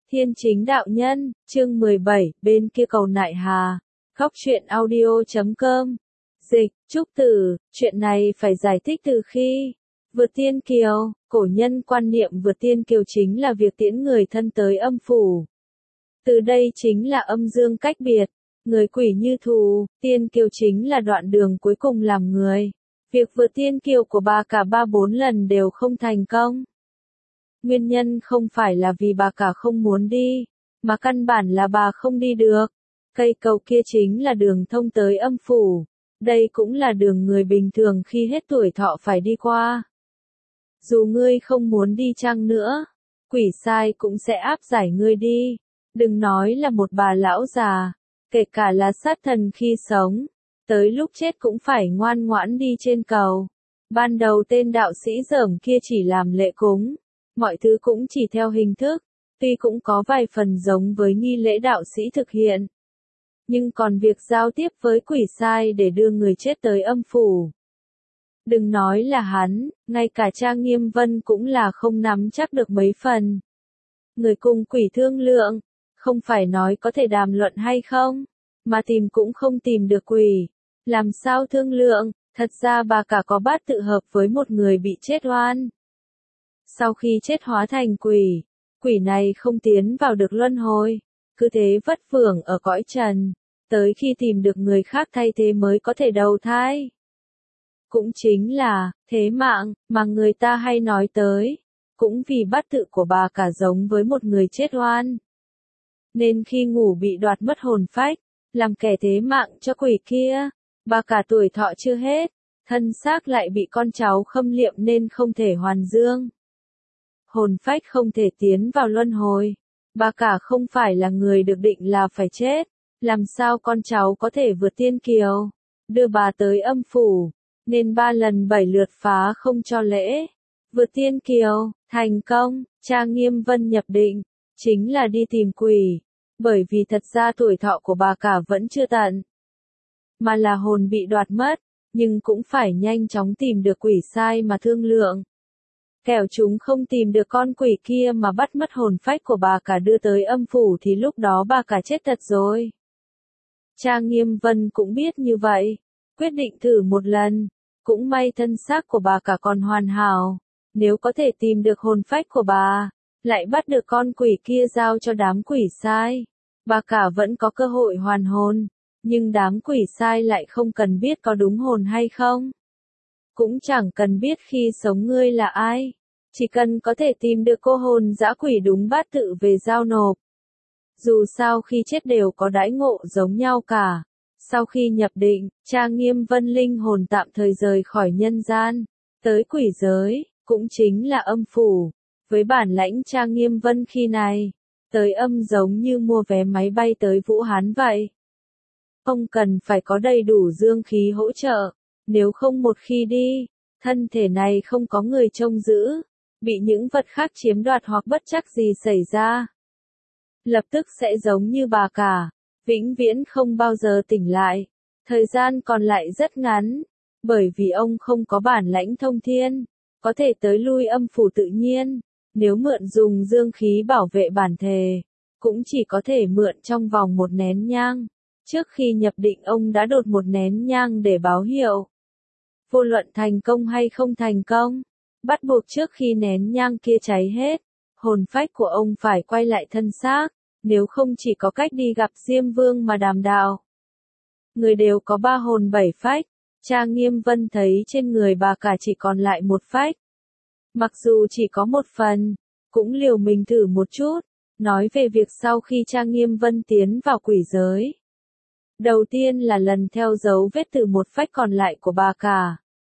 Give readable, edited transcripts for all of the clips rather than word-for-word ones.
Thiên Chính Đạo Nhân, chương 17, bên kia cầu Nại Hà. Góc truyện audio.com. Dịch, Trúc Tử, chuyện này phải giải thích từ khi vượt tiên kiều. Cổ nhân quan niệm vượt tiên kiều chính là việc tiễn người thân tới âm phủ. Từ đây chính là âm dương cách biệt, người quỷ như thù, tiên kiều chính là đoạn đường cuối cùng làm người. Việc vượt tiên kiều của bà cả 3-4 lần đều không thành công. Nguyên nhân không phải là vì bà cả không muốn đi, mà căn bản là bà không đi được. Cây cầu kia chính là đường thông tới âm phủ. Đây cũng là đường người bình thường khi hết tuổi thọ phải đi qua. Dù ngươi không muốn đi chăng nữa, quỷ sai cũng sẽ áp giải ngươi đi. Đừng nói là một bà lão già, kể cả là sát thần khi sống, tới lúc chết cũng phải ngoan ngoãn đi trên cầu. Ban đầu tên đạo sĩ dởm kia chỉ làm lễ cúng, mọi thứ cũng chỉ theo hình thức, tuy cũng có vài phần giống với nghi lễ đạo sĩ thực hiện. Nhưng còn việc giao tiếp với quỷ sai để đưa người chết tới âm phủ. Đừng nói là hắn, ngay cả Cha Nghiêm Vân cũng là không nắm chắc được mấy phần. Người cùng quỷ thương lượng, không phải nói có thể đàm luận hay không, mà tìm cũng không tìm được quỷ. Làm sao thương lượng, thật ra bà cả có bát tự hợp với một người bị chết oan. Sau khi chết hóa thành quỷ, quỷ này không tiến vào được luân hồi, cứ thế vất vưởng ở cõi trần, tới khi tìm được người khác thay thế mới có thể đầu thai. Cũng chính là, thế mạng, mà người ta hay nói tới, cũng vì bát tự của bà cả giống với một người chết oan. Nên khi ngủ bị đoạt mất hồn phách, làm kẻ thế mạng cho quỷ kia, bà cả tuổi thọ chưa hết, thân xác lại bị con cháu khâm liệm nên không thể hoàn dương. Hồn phách không thể tiến vào luân hồi. Bà cả không phải là người được định là phải chết, làm sao con cháu có thể vượt tiên kiều, đưa bà tới âm phủ, nên 3 lần 7 lượt phá không cho lễ. Vượt tiên kiều, thành công, Cha Nghiêm Vân nhập định, chính là đi tìm quỷ, bởi vì thật ra tuổi thọ của bà cả vẫn chưa tận, mà là hồn bị đoạt mất, nhưng cũng phải nhanh chóng tìm được quỷ sai mà thương lượng. Kẻo chúng không tìm được con quỷ kia mà bắt mất hồn phách của bà cả đưa tới âm phủ thì lúc đó bà cả chết thật rồi. Cha Nghiêm Vân cũng biết như vậy, quyết định thử một lần, cũng may thân xác của bà cả còn hoàn hảo, nếu có thể tìm được hồn phách của bà, lại bắt được con quỷ kia giao cho đám quỷ sai, bà cả vẫn có cơ hội hoàn hồn, nhưng đám quỷ sai lại không cần biết có đúng hồn hay không. Cũng chẳng cần biết khi sống ngươi là ai, chỉ cần có thể tìm được cô hồn dã quỷ đúng bát tự về giao nộp. Dù sao khi chết đều có đãi ngộ giống nhau cả. Sau khi nhập định, Cha Nghiêm Vân linh hồn tạm thời rời khỏi nhân gian, tới quỷ giới, cũng chính là âm phủ. Với bản lãnh Cha Nghiêm Vân khi này, tới âm giống như mua vé máy bay tới Vũ Hán vậy. Không cần phải có đầy đủ dương khí hỗ trợ. Nếu không một khi đi, thân thể này không có người trông giữ, bị những vật khác chiếm đoạt hoặc bất trắc gì xảy ra, lập tức sẽ giống như bà cả, vĩnh viễn không bao giờ tỉnh lại. Thời gian còn lại rất ngắn, bởi vì ông không có bản lãnh thông thiên, có thể tới lui âm phủ tự nhiên, nếu mượn dùng dương khí bảo vệ bản thể, cũng chỉ có thể mượn trong vòng 1 nén nhang. Trước khi nhập định ông đã đốt 1 nén nhang để báo hiệu. Vô luận thành công hay không thành công, bắt buộc trước khi nén nhang kia cháy hết, hồn phách của ông phải quay lại thân xác, nếu không chỉ có cách đi gặp Diêm Vương mà đàm đạo. Người đều có 3 hồn 7 phách, Cha Nghiêm Vân thấy trên người bà cả chỉ còn lại 1 phách. Mặc dù chỉ có 1 phần, cũng liều mình thử một chút, nói về việc sau khi Cha Nghiêm Vân tiến vào quỷ giới. Đầu tiên là lần theo dấu vết từ 1 phách còn lại của bà cả.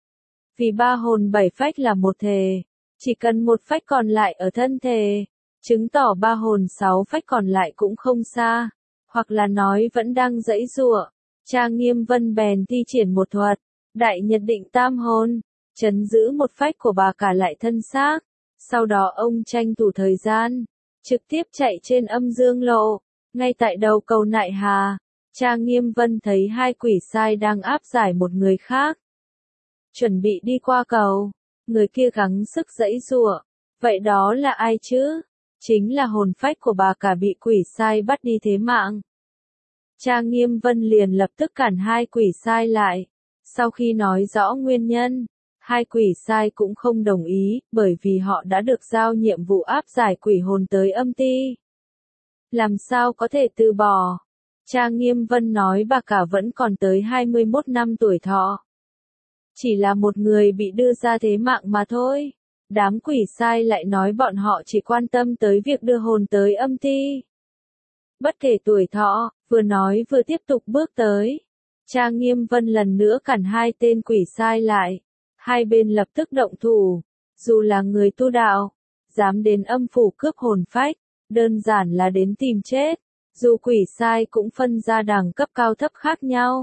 Vì 3 hồn 7 phách là một thể, chỉ cần 1 phách còn lại ở thân thể, chứng tỏ 3 hồn 6 phách còn lại cũng không xa, hoặc là nói vẫn đang giãy giụa. Cha Nghiêm Vân bèn thi triển một thuật, đại nhật định tam hồn, trấn giữ 1 phách của bà cả lại thân xác. Sau đó ông tranh thủ thời gian, trực tiếp chạy trên âm dương lộ, ngay tại đầu cầu Nại Hà. Cha Nghiêm Vân thấy 2 quỷ sai đang áp giải một người khác, chuẩn bị đi qua cầu, người kia gắng sức giãy giụa, vậy đó là ai chứ? chính là hồn phách của bà cả bị quỷ sai bắt đi thế mạng. Cha Nghiêm Vân liền lập tức cản hai quỷ sai lại. Sau khi nói rõ nguyên nhân, hai quỷ sai cũng không đồng ý, bởi vì họ đã được giao nhiệm vụ áp giải quỷ hồn tới âm ti. Làm sao có thể từ bỏ? Cha Nghiêm Vân nói bà cả vẫn còn tới 21 năm tuổi thọ. Chỉ là một người bị đưa ra thế mạng mà thôi. Đám quỷ sai lại nói bọn họ chỉ quan tâm tới việc đưa hồn tới âm ti. Bất kể tuổi thọ, vừa nói vừa tiếp tục bước tới. Cha Nghiêm Vân lần nữa cản hai tên quỷ sai lại. Hai bên lập tức động thủ. Dù là người tu đạo, dám đến âm phủ cướp hồn phách, đơn giản là đến tìm chết. Dù quỷ sai cũng phân ra đẳng cấp cao thấp khác nhau.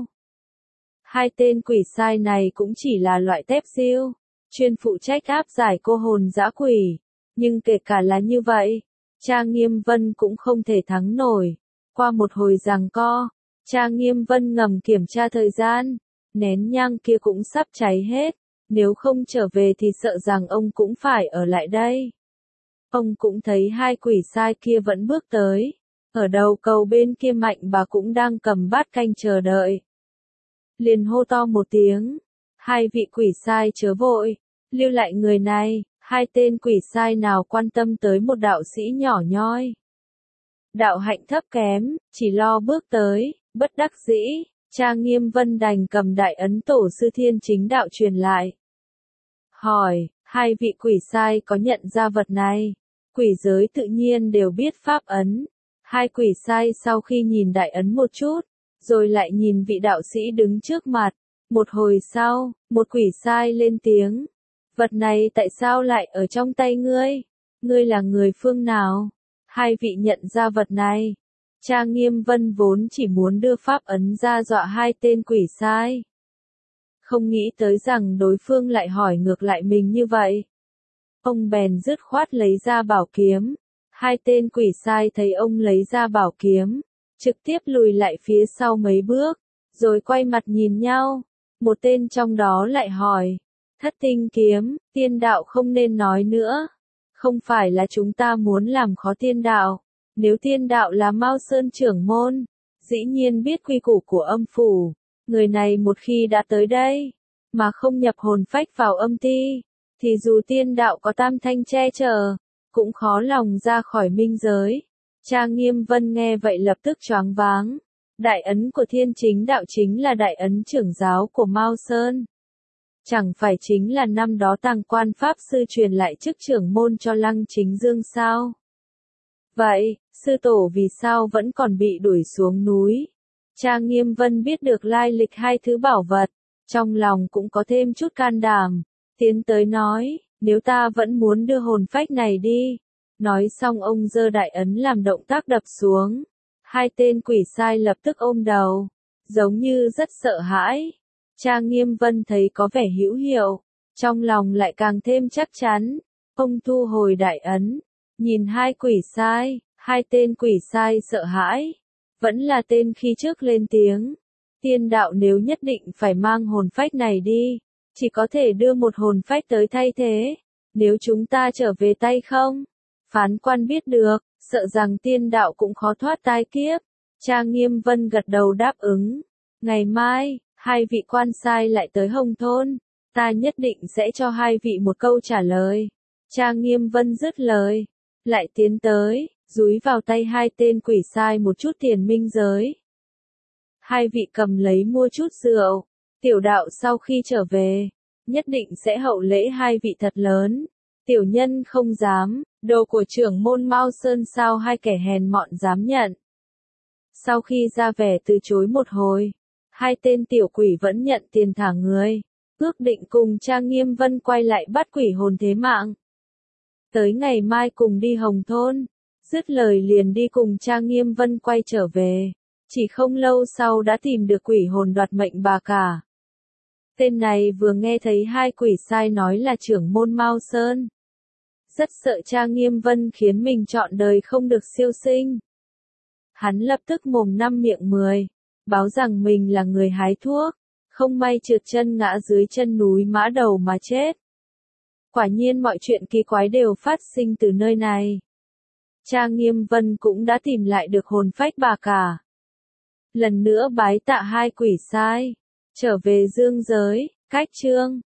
Hai tên quỷ sai này cũng chỉ là loại tép diêu, chuyên phụ trách áp giải cô hồn dã quỷ. Nhưng kể cả là như vậy, cha Nghiêm Vân cũng không thể thắng nổi. Qua một hồi giằng co, cha Nghiêm Vân ngầm kiểm tra thời gian, nén nhang kia cũng sắp cháy hết, nếu không trở về thì sợ rằng ông cũng phải ở lại đây. Ông cũng thấy hai quỷ sai kia vẫn bước tới, ở đầu cầu bên kia Mạnh bà cũng đang cầm bát canh chờ đợi. Liền hô to một tiếng, hai vị quỷ sai chớ vội, lưu lại người này. Hai tên quỷ sai nào quan tâm tới một đạo sĩ nhỏ nhoi. Đạo hạnh thấp kém, chỉ lo bước tới, bất đắc dĩ, cha Nghiêm Vân đành cầm đại ấn tổ sư thiên chính đạo truyền lại. Hỏi, hai vị quỷ sai có nhận ra vật này? Quỷ giới tự nhiên đều biết pháp ấn. Hai quỷ sai sau khi nhìn đại ấn một chút, rồi lại nhìn vị đạo sĩ đứng trước mặt. Một hồi sau, một quỷ sai lên tiếng. Vật này tại sao lại ở trong tay ngươi? Ngươi là người phương nào? Hai vị nhận ra vật này. Cha Nghiêm Vân vốn chỉ muốn đưa pháp ấn ra dọa hai tên quỷ sai. Không nghĩ tới rằng đối phương lại hỏi ngược lại mình như vậy. Ông bèn dứt khoát lấy ra bảo kiếm. Hai tên quỷ sai thấy ông lấy ra bảo kiếm, trực tiếp lùi lại phía sau mấy bước, rồi quay mặt nhìn nhau. Một tên trong đó lại hỏi. Thất tinh kiếm, tiên đạo không nên nói nữa. Không phải là chúng ta muốn làm khó tiên đạo. Nếu tiên đạo là Mao Sơn trưởng môn, dĩ nhiên biết quy củ của âm phủ. Người này một khi đã tới đây, mà không nhập hồn phách vào âm ti, thì dù tiên đạo có tam thanh che chở, cũng khó lòng ra khỏi minh giới. Cha Nghiêm Vân nghe vậy lập tức choáng váng. Đại ấn của thiên chính đạo chính là đại ấn trưởng giáo của Mao Sơn. Chẳng phải chính là năm đó Tàng Quan Pháp Sư truyền lại chức trưởng môn cho Lăng Chính Dương sao? Vậy, sư tổ vì sao vẫn còn bị đuổi xuống núi? Cha Nghiêm Vân biết được lai lịch hai thứ bảo vật, trong lòng cũng có thêm chút can đảm, tiến tới nói, nếu ta vẫn muốn đưa hồn phách này đi. Nói xong ông giơ đại ấn làm động tác đập xuống. Hai tên quỷ sai lập tức ôm đầu, giống như rất sợ hãi. Cha Nghiêm Vân thấy có vẻ hữu hiệu, trong lòng lại càng thêm chắc chắn. Ông thu hồi đại ấn, nhìn hai quỷ sai, hai tên quỷ sai sợ hãi. Vẫn là tên khi trước lên tiếng. Tiên đạo nếu nhất định phải mang hồn phách này đi, chỉ có thể đưa một hồn phách tới thay thế. Nếu chúng ta trở về tay không, phán quan biết được, sợ rằng tiên đạo cũng khó thoát tai kiếp. Cha Nghiêm Vân gật đầu đáp ứng. Ngày mai, hai vị quan sai lại tới Hồng Thôn, ta nhất định sẽ cho hai vị một câu trả lời. Cha Nghiêm Vân dứt lời, lại tiến tới, dúi vào tay hai tên quỷ sai một chút tiền minh giới. Hai vị cầm lấy mua chút rượu, tiểu đạo sau khi trở về, nhất định sẽ hậu lễ hai vị thật lớn. Tiểu nhân không dám, đồ của trưởng môn Mao Sơn sao hai kẻ hèn mọn dám nhận. Sau khi ra vẻ từ chối một hồi, hai tên tiểu quỷ vẫn nhận tiền thả người, ước định cùng cha Nghiêm Vân quay lại bắt quỷ hồn thế mạng. Tới ngày mai cùng đi Hồng Thôn, dứt lời liền đi cùng cha Nghiêm Vân quay trở về, chỉ không lâu sau đã tìm được quỷ hồn đoạt mệnh bà cả. Tên này vừa nghe thấy hai quỷ sai nói là trưởng môn Mao Sơn, rất sợ cha Nghiêm Vân khiến mình trọn đời không được siêu sinh. Hắn lập tức mồm năm miệng 10, báo rằng mình là người hái thuốc, không may trượt chân ngã dưới chân núi Mã Đầu mà chết. Quả nhiên mọi chuyện kỳ quái đều phát sinh từ nơi này. Trang Nghiêm Vân cũng đã tìm lại được hồn phách bà cả. Lần nữa bái tạ hai quỷ sai, trở về dương giới, cách chương